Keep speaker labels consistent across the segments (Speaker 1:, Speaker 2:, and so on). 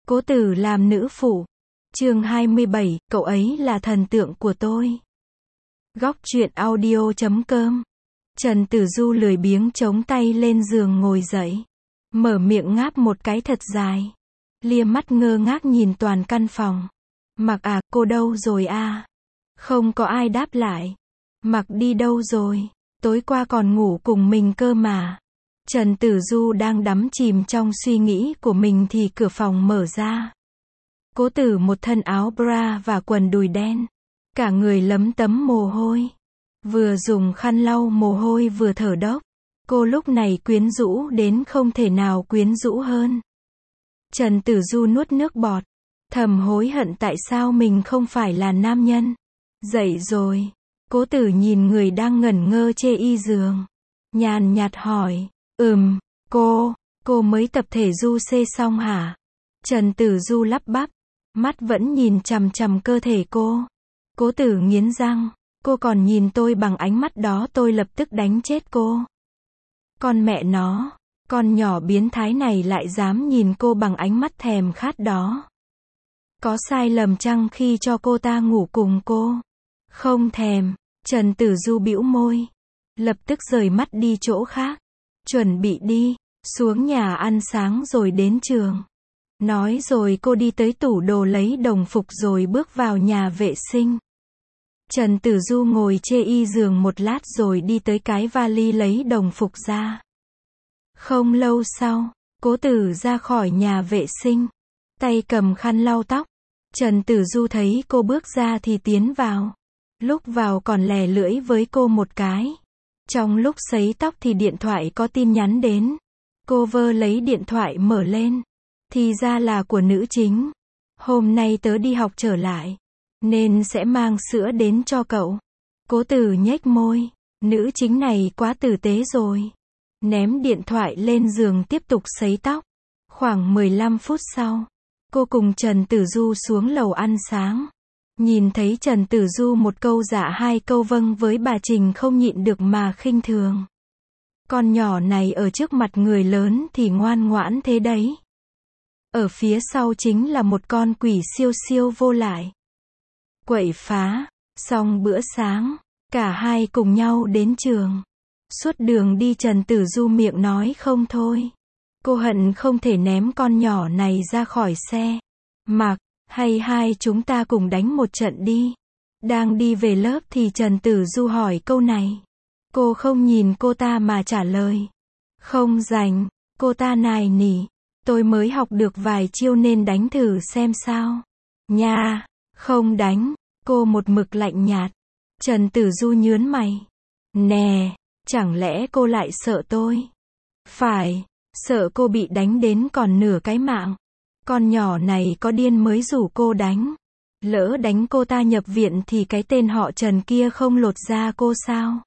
Speaker 1: Cố Tử làm nữ phụ. Chương 27, cậu ấy là thần tượng của tôi. Góc truyện audio.com. Trần Tử Du lười biếng chống tay lên giường ngồi dậy. Mở miệng ngáp một cái thật dài. Lia mắt ngơ ngác nhìn toàn căn phòng. Mặc à, cô đâu rồi à? Không có ai đáp lại. Mặc đi đâu rồi? Tối qua còn ngủ cùng mình cơ mà. Trần Tử Du đang đắm chìm trong suy nghĩ của mình thì cửa phòng mở ra. Cố Tử một thân áo bra và quần đùi đen. Cả người lấm tấm mồ hôi. Vừa dùng khăn lau mồ hôi vừa thở dốc. Cô lúc này quyến rũ đến không thể nào quyến rũ hơn. Trần Tử Du nuốt nước bọt. Thầm hối hận tại sao mình không phải là nam nhân. Dậy rồi. Cố Tử nhìn người đang ngẩn ngơ chê y giường. Nhàn nhạt hỏi. Cô mới tập thể du xê xong hả? Trần Tử Du lắp bắp. Mắt vẫn nhìn chằm chằm cơ thể cô. Cố Tử nghiến răng. Cô còn nhìn tôi bằng ánh mắt đó tôi lập tức đánh chết cô. Con mẹ nó. Con nhỏ biến thái này lại dám nhìn cô bằng ánh mắt thèm khát đó. Có sai lầm chăng khi cho cô ta ngủ cùng cô? Không thèm. Trần Tử Du bĩu môi. Lập tức rời mắt đi chỗ khác. Chuẩn bị đi. Xuống nhà ăn sáng rồi đến trường. Nói rồi cô đi tới tủ đồ lấy đồng phục rồi bước vào nhà vệ sinh. Trần Tử Du ngồi chê y giường một lát rồi đi tới cái vali lấy đồng phục ra. Không lâu sau, Cố Tử ra khỏi nhà vệ sinh. Tay cầm khăn lau tóc. Trần Tử Du thấy cô bước ra thì tiến vào. Lúc vào còn lè lưỡi với cô một cái. Trong lúc sấy tóc thì điện thoại có tin nhắn đến. Cô vơ lấy điện thoại mở lên. Thì ra là của nữ chính. Hôm nay tớ đi học trở lại. Nên sẽ mang sữa đến cho cậu. Cố Tử nhếch môi. Nữ chính này quá tử tế rồi. Ném điện thoại lên giường tiếp tục sấy tóc. Khoảng 15 phút sau. Cô cùng Trần Tử Du xuống lầu ăn sáng. Nhìn thấy Trần Tử Du một câu dạ hai câu vâng với bà Trình không nhịn được mà khinh thường. Con nhỏ này ở trước mặt người lớn thì ngoan ngoãn thế đấy. Ở phía sau chính là một con quỷ siêu siêu vô lại. Quậy phá. Xong bữa sáng, cả hai cùng nhau đến trường. Suốt đường đi Trần Tử Du miệng nói không thôi. Cô hận không thể ném con nhỏ này ra khỏi xe. Mặc, hay hai chúng ta cùng đánh một trận đi. Đang đi về lớp thì Trần Tử Du hỏi câu này. Cô không nhìn cô ta mà trả lời. Không rảnh. Cô ta nài nỉ. Tôi mới học được vài chiêu nên đánh thử xem sao. Nha, không đánh. Cô một mực lạnh nhạt. Trần Tử Du nhướng mày. Nè, chẳng lẽ cô lại sợ tôi? Phải, sợ cô bị đánh đến còn nửa cái mạng. Con nhỏ này có điên mới rủ cô đánh. Lỡ đánh cô ta nhập viện thì cái tên họ Trần kia không lột da cô sao?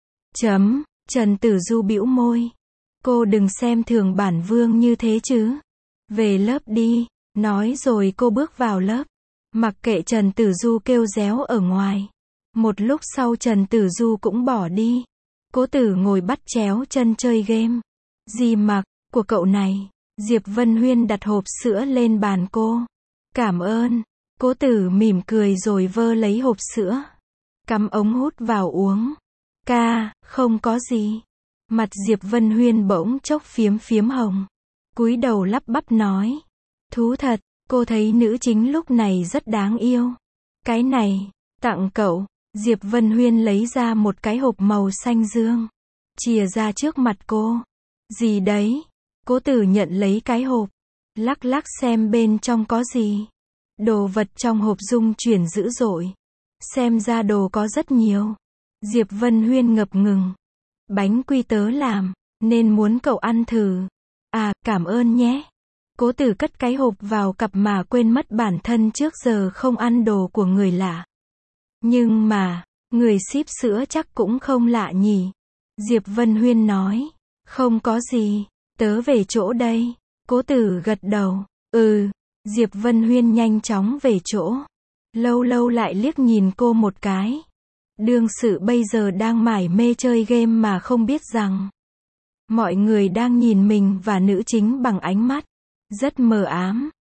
Speaker 1: Trần Tử Du bĩu môi. Cô đừng xem thường bản vương như thế chứ. Về lớp đi. Nói rồi cô bước vào lớp. Mặc kệ Trần Tử Du kêu réo ở ngoài. Một lúc sau Trần Tử Du cũng bỏ đi. Cố Tử ngồi bắt chéo chân chơi game. Gì mặc, của cậu này. Diệp Vân Huyên đặt hộp sữa lên bàn cô. Cảm ơn. Cố Tử mỉm cười rồi vơ lấy hộp sữa. Cắm ống hút vào uống. Không có gì. Mặt Diệp Vân Huyên bỗng chốc phiếm hồng. Cúi đầu lắp bắp nói. Thú thật, cô thấy nữ chính lúc này rất đáng yêu. Cái này, tặng cậu. Diệp Vân Huyên lấy ra một cái hộp màu xanh dương. Chìa ra trước mặt cô. Gì đấy? Cố Tử nhận lấy cái hộp. Lắc lắc xem bên trong có gì. Đồ vật trong hộp rung chuyển dữ dội. Xem ra đồ có rất nhiều. Diệp Vân Huyên ngập ngừng. Bánh quy tớ làm, nên muốn cậu ăn thử. À, cảm ơn nhé. Cố Tử cất cái hộp vào cặp mà quên mất bản thân trước giờ không ăn đồ của người lạ. Nhưng mà, người ship sữa chắc cũng không lạ nhỉ. Diệp Vân Huyên nói. Không có gì, tớ về chỗ đây. Cố Tử gật đầu. Diệp Vân Huyên nhanh chóng về chỗ. Lâu lâu lại liếc nhìn cô một cái. Đương sự bây giờ đang mải mê chơi game mà không biết rằng mọi người đang nhìn mình và nữ chính bằng ánh mắt rất mờ ám.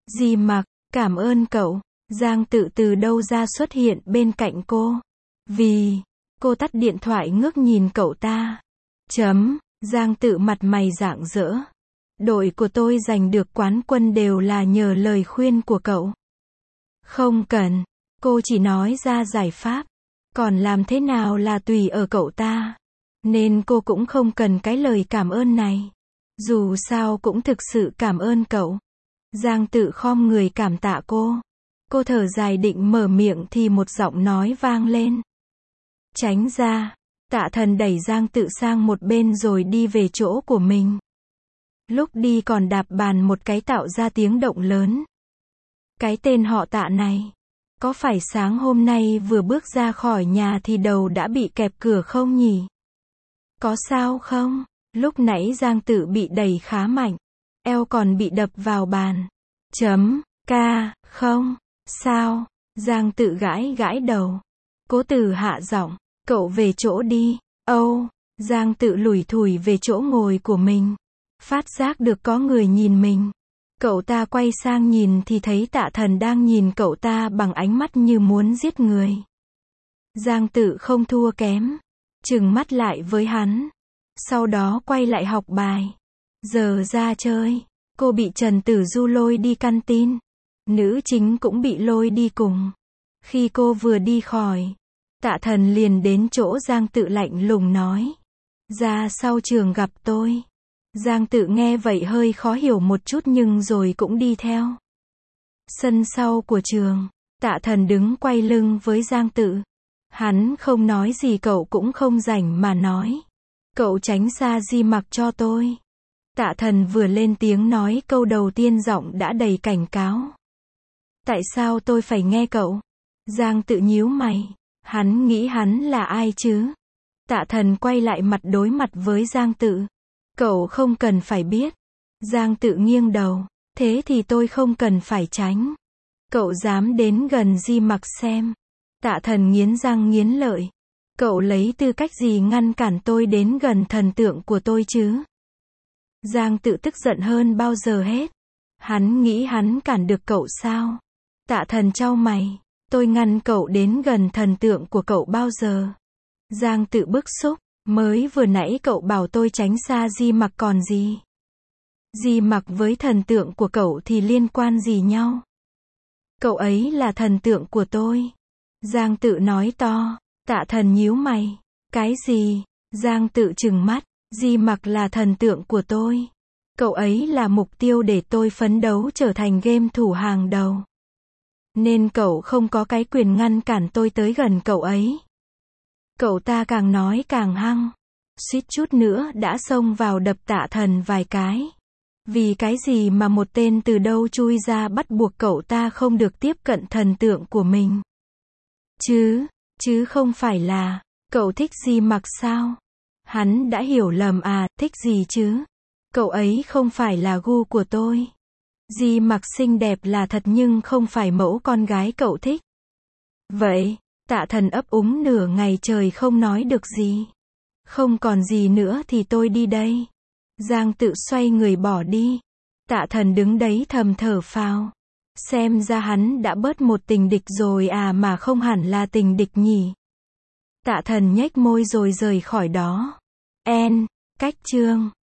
Speaker 1: Di Mặc, cảm ơn cậu. Giang Tự từ đâu ra xuất hiện bên cạnh cô. Vì, cô tắt điện thoại ngước nhìn cậu ta. Giang Tự mặt mày rạng rỡ. Đội của tôi giành được quán quân đều là nhờ lời khuyên của cậu. Không cần, cô chỉ nói ra giải pháp. Còn làm thế nào là tùy ở cậu ta. Nên cô cũng không cần cái lời cảm ơn này. Dù sao cũng thực sự cảm ơn cậu. Giang Tự khom người cảm tạ cô. Cô thở dài định mở miệng thì một giọng nói vang lên. Tránh ra. Tạ Thần đẩy Giang Tự sang một bên rồi đi về chỗ của mình. Lúc đi còn đạp bàn một cái tạo ra tiếng động lớn. Cái tên họ Tạ này. Có phải sáng hôm nay vừa bước ra khỏi nhà thì đầu đã bị kẹp cửa không nhỉ? Có sao không? Lúc nãy Giang Tự bị đẩy khá mạnh. Eo còn bị đập vào bàn. Không. Sao? Giang Tự gãi gãi đầu. Cố Tử hạ giọng. Cậu về chỗ đi. Giang Tự lủi thủi về chỗ ngồi của mình. Phát giác được có người nhìn mình. Cậu ta quay sang nhìn thì thấy Tạ Thần đang nhìn cậu ta bằng ánh mắt như muốn giết người. Giang Tự không thua kém. Trừng mắt lại với hắn. Sau đó quay lại học bài. Giờ ra chơi. Cô bị Trần Tử Du lôi đi căn tin. Nữ chính cũng bị lôi đi cùng. Khi cô vừa đi khỏi, Tạ Thần liền đến chỗ Giang Tự lạnh lùng nói. Ra sau trường gặp tôi. Giang Tự nghe vậy hơi khó hiểu một chút nhưng rồi cũng đi theo. Sân sau của trường, Tạ Thần đứng quay lưng với Giang Tự. Hắn không nói gì cậu cũng không rảnh mà nói. Cậu tránh xa Di Mặc cho tôi. Tạ Thần vừa lên tiếng nói câu đầu tiên giọng đã đầy cảnh cáo. Tại sao tôi phải nghe cậu? Giang Tự nhíu mày. Hắn nghĩ hắn là ai chứ? Tạ Thần quay lại mặt đối mặt với Giang Tự. Cậu không cần phải biết. Giang Tự nghiêng đầu. Thế thì tôi không cần phải tránh. Cậu dám đến gần Di Mặc xem. Tạ Thần nghiến răng nghiến lợi. Cậu lấy tư cách gì ngăn cản tôi đến gần thần tượng của tôi chứ? Giang Tự tức giận hơn bao giờ hết. Hắn nghĩ hắn cản được cậu sao? Tạ Thần chau mày. Tôi ngăn cậu đến gần thần tượng của cậu bao giờ? Giang Tự bức xúc. Mới vừa nãy cậu bảo tôi tránh xa Di Mặc còn gì? Di Mặc với thần tượng của cậu thì liên quan gì nhau? Cậu ấy là thần tượng của tôi. Giang Tự nói to. Tạ Thần nhíu mày. Cái gì? Giang Tự trừng mắt. Di Mặc là thần tượng của tôi. Cậu ấy là mục tiêu để tôi phấn đấu trở thành game thủ hàng đầu. Nên cậu không có cái quyền ngăn cản tôi tới gần cậu ấy. Cậu ta càng nói càng hăng. Suýt chút nữa đã xông vào đập Tạ Thần vài cái. Vì cái gì mà một tên từ đâu chui ra bắt buộc cậu ta không được tiếp cận thần tượng của mình? Chứ không phải là, cậu thích Di Mặc sao? Hắn đã hiểu lầm à, thích gì chứ? Cậu ấy không phải là gu của tôi. Di Mặc xinh đẹp là thật nhưng không phải mẫu con gái cậu thích. Vậy, Tạ Thần ấp úng nửa ngày trời không nói được gì. Không còn gì nữa thì tôi đi đây. Giang Tự xoay người bỏ đi. Tạ Thần đứng đấy thầm thở phào. Xem ra hắn đã bớt một tình địch rồi à mà không hẳn là tình địch nhỉ. Tạ Thần nhếch môi rồi rời khỏi đó. Cách chương